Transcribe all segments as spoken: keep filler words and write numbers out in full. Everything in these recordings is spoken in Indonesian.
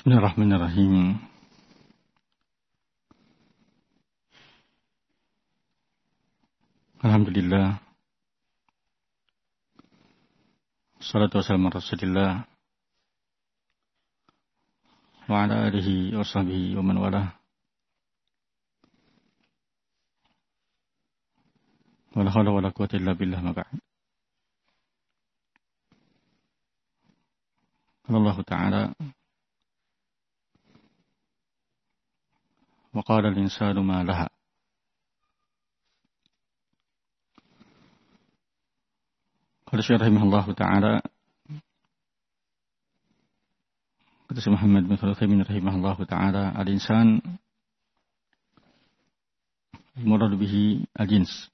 Bismillahirrahmanirrahim. Alhamdulillah. Salatu wassalamu ala Rasulillah wa ala alihi wa sahbihi wa man walah. Wa la hawla wa la quwwata illa billah ma ba'd. Allah Ta'ala wa qala al-insanu ma laha. Qala Syekh rahimahullah ta'ala, kata Syekh Muhammad bin Shalih Al-Utsaimin rahimahullah ta'ala, al-insan murad bihi al-jins.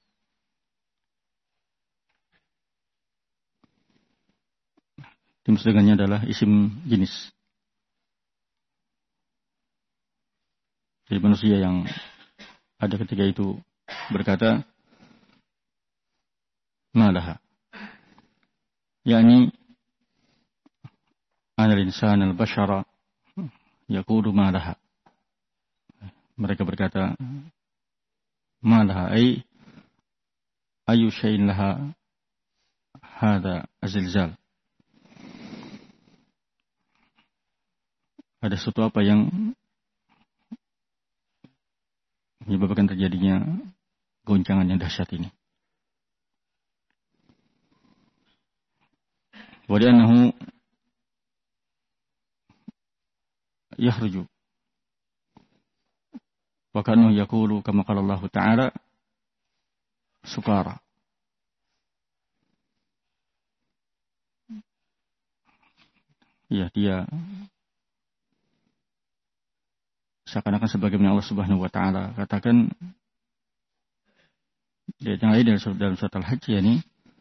Dimaksud dengannya adalah isim jenis. Jadi manusia yang ada ketika itu berkata malaha, yakni anal insan al-bashara yaqulu malaha. Mereka berkata malaha ay ayu syai'in laha hadha azilzal. Ada sesuatu apa yang menyebabkan terjadinya goncangan yang dahsyat ini. Wa li'annahu yakhruju wa ka'annahu yaqulu kama qala Allah Ta'ala sukara. Ya, dia seakan-akan sebagaimana Allah Subhanahu wa Ta'ala katakan di ayat yang lain dalam surat Al-Hajj, ini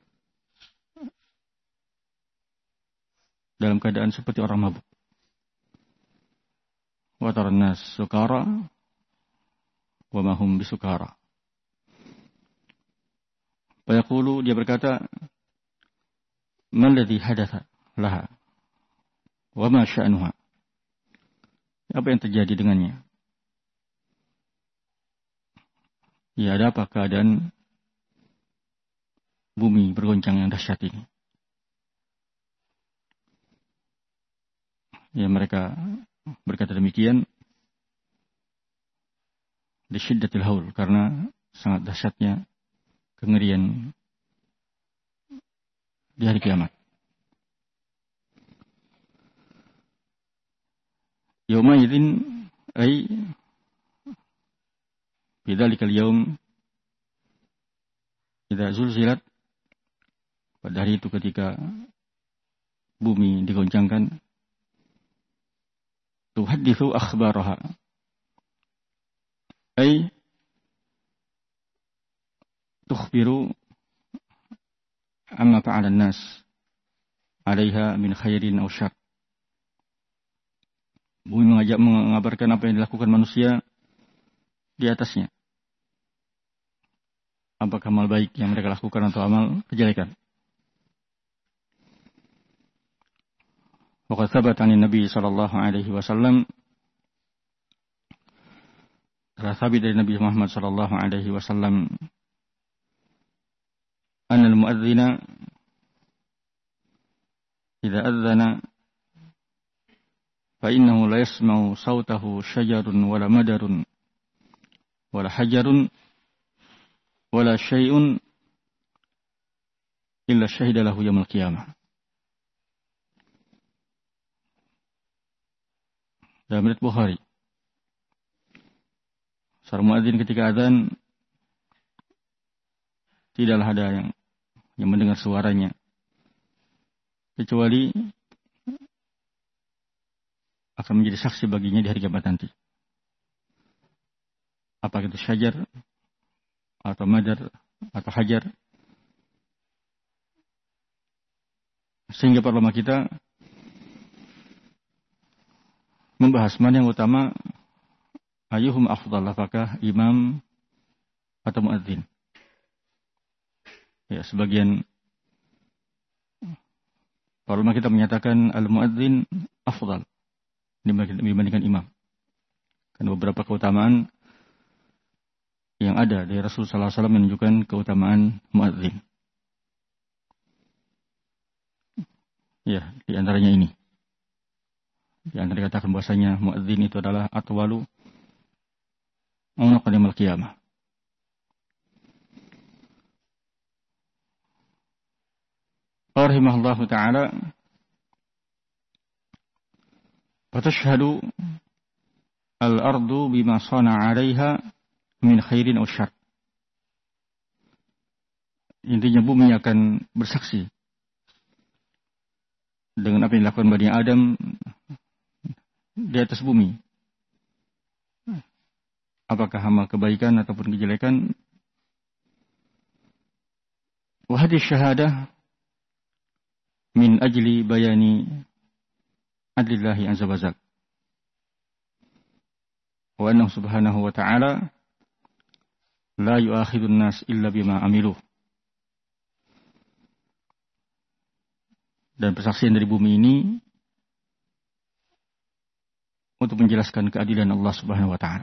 dalam keadaan seperti orang mabuk. Wa taran nas sukara wa ma hum bisukara. Fa yaqulu, dia berkata, man ladzi hadatha laha wa ma sya'nuha. Apa yang terjadi dengannya? Ya, ada apa keadaan bumi bergoncang yang dahsyat ini? Ya, mereka berkata demikian di syiddatil haul, karena sangat dahsyatnya kengerian di hari kiamat. Yauma idzin ay bidzalikal yaum idza zulzilat, pada hari itu ketika bumi digoncangkan, tuhadditsu akhbaraha ay tukhbiru amma fa'ala an-nas 'alaiha min khairin aw syarr. Bumi mengajak mengabarkan apa yang dilakukan manusia di atasnya. Apakah amal baik yang mereka lakukan atau amal kejelekan. Wa qad thabata 'an Nabi sallallahu alaihi wasallam, telah sabit dari Nabi Muhammad sallallahu alaihi wasallam, anna al-mu'adzina idza adzana فإنه لا يسمع صوته شجر ولا مدر ولا حجر ولا شيء إلا شهد له يوم القيامة. Dalam riwayat Bukhari, seorang muadzin ketika azan tidaklah ada yang yang mendengar suaranya kecuali akan menjadi saksi baginya di hari kiamat nanti. Apakah itu syajar atau madar atau hajar. Sehingga para ulama kita membahas mana yang utama, ayyuhum afdal, apakah imam atau muadzin. Ya, sebagian para ulama kita menyatakan al-muadzin afdal, dibandingkan imam. Karena beberapa keutamaan yang ada dari Rasul sallallahu alaihi wasallam menunjukkan keutamaan muadzin. Ya, di antaranya ini. Di antara dikatakan bahwasanya muadzin itu adalah atwalu unuq yaumil qiyamah. Rahimahullahu ta'ala fatashhadu al-ardu bima sana'a 'alaiha min khairin aw syarr. Intinya bumi akan bersaksi dengan apa yang dilakukan Bani Adam di atas bumi. Apakah amal kebaikan ataupun kejelekan. Wa hadhihi syahadah min ajli bayani adlillahi azza wa jalla. Wa annahu subhanahu wa ta'ala la yu'akhidun nas illa bima amilu. Dan persaksian dari bumi ini untuk menjelaskan keadilan Allah Subhanahu wa taala.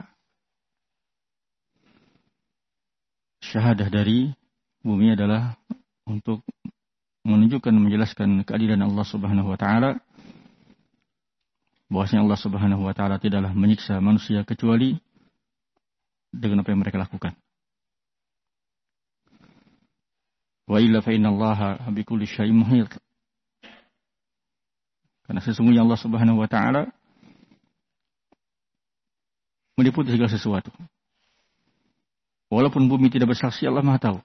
Syahadah dari bumi adalah untuk menunjukkan dan menjelaskan keadilan Allah Subhanahu wa taala, bahwasanya Allah Subhanahu wa taala tidaklah menyiksa manusia kecuali dengan apa yang mereka lakukan. Wa illa fa inna Allaha bikulli syai'in muhit. Karena sesungguhnya Allah Subhanahu wa taala meliputi segala sesuatu. Walaupun bumi tidak bersaksi, Allah Maha tahu.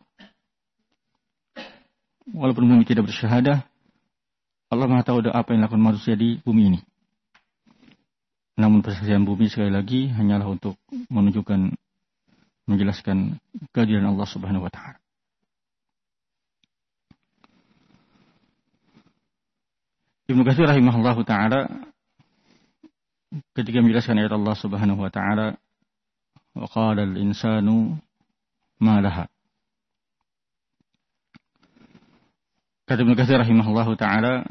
Walaupun bumi tidak bersyahadah, Allah Maha tahu apa yang dilakukan manusia di bumi ini. Namun persaksian bumi sekali lagi hanyalah untuk menunjukkan, menjelaskan keadilan Allah Subhanahu wa taala. Ibnu Katsir rahimahullahu taala ketika menjelaskan ayat Allah Subhanahu wa taala, wa qala al-insanu ma laha. Kata Ibnu Katsir rahimahullahu taala,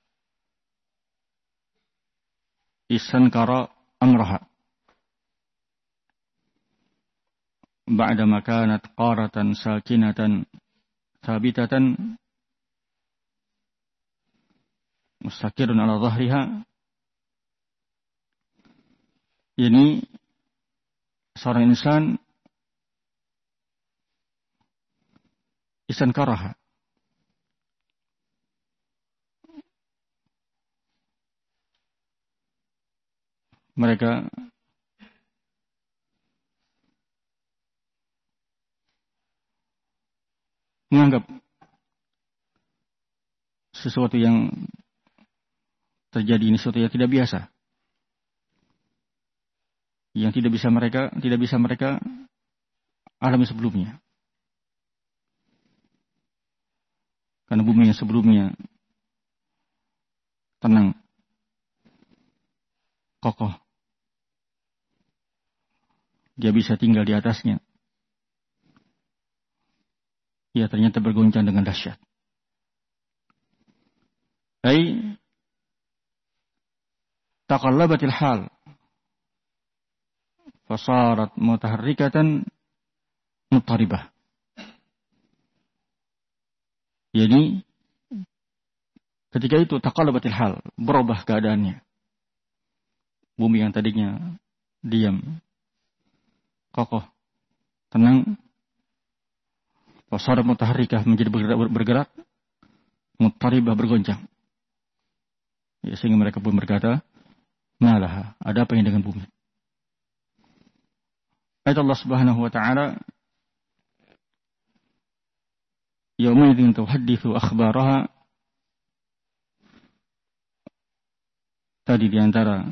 istankara amraha ba'da ma kanat qaratan sakinatan thabitatan mustaqirun ala dhahriha. Ini seorang insan istankaraha, mereka menganggap sesuatu yang terjadi ini sesuatu yang tidak biasa, yang tidak bisa mereka tidak bisa mereka alami sebelumnya. Karena bumi yang sebelumnya tenang, kokoh, dia bisa tinggal di atasnya, ia ternyata bergoncang dengan dahsyat. Ai taqallabatil hal fasarat mutaharrikatan muttaribah. Jadi ketika itu taqallabatil hal, berubah keadaannya. Bumi yang tadinya diam, kokoh, tenang, fasarat mutaharrikah, menjadi bergerak, bergerak muttaribah, bergoncang. Ya, sehingga mereka pun berkata, malaha, ada apa yang dengan bumi? Ayat Allah Subhanahu wa taala, yaumaidin tuhadditsu akhbaraha. Tadi di antara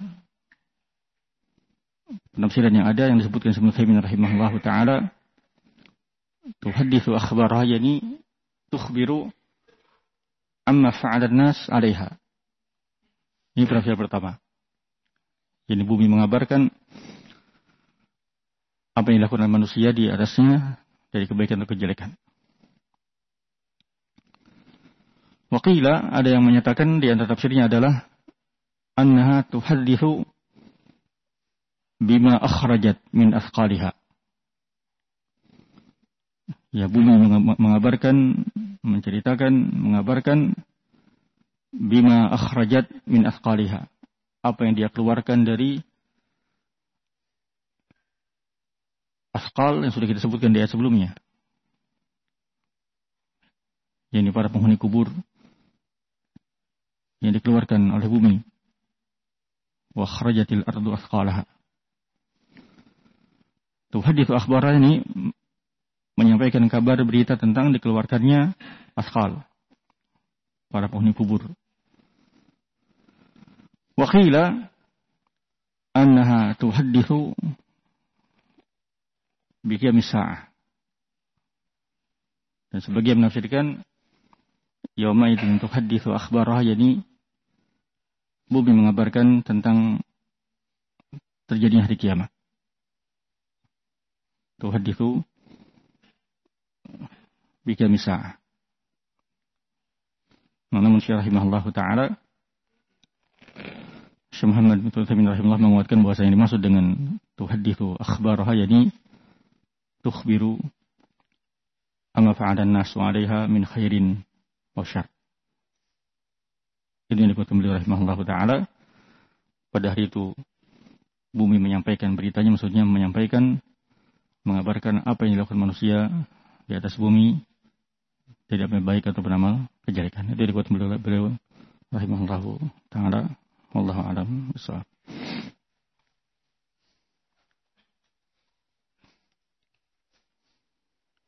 penafsiran yang ada yang disebutkan Ibnu Utsaimin rahimahullahu taala, tuhadditsu akhbaraha, yani tukhbiru amma fa'ala an-nas 'alaiha. Ini penafsiran pertama. Jadi bumi mengabarkan apa yang dilakukan manusia di atasnya dari kebaikan atau kejelekan. Waqila, ada yang menyatakan di antara tafsirnya adalah annaha tuhaddithu bima akhrajat min athqaliha. Ya, bumi mengabarkan, menceritakan, mengabarkan bima akhrajat min athqaliha, apa yang dia keluarkan dari athqal yang sudah kita sebutkan di ayat sebelumnya. Ini para penghuni kubur yang dikeluarkan oleh bumi. Wa akhrajatil ardu athqalaha. Tuh hadits akhbar ini menyampaikan kabar berita tentang dikeluarkannya athqal, para penghuni kubur. Wa qila annaha tuhaddithu bi qiyamis sa'ah. Dan sebagian menafsirkan yauma idzin tuhaddithu akhbaraha, yani bumi mengabarkan tentang terjadinya hari kiamat. Tuhaddithu bi qiyamis sa'ah. Namun Syekh rahimahullah taala, Syekh Muhammad bin Utsaimin rahimahullah menguatkan bahwa yang dimaksud dengan tuhaddithu akhbaraha, yani tukhbiru amma fa'adan nasu 'alaiha min khairin aw syarr. Ini yang dikutip beliau rahimahullah taala. Pada hari itu bumi menyampaikan beritanya, maksudnya menyampaikan, mengabarkan apa yang dilakukan manusia di atas bumi, tidak baik atau beramal kejelekan. Itu dikutip beliau, beliau rahimahullah taala. Wallahu a'lam bishawab.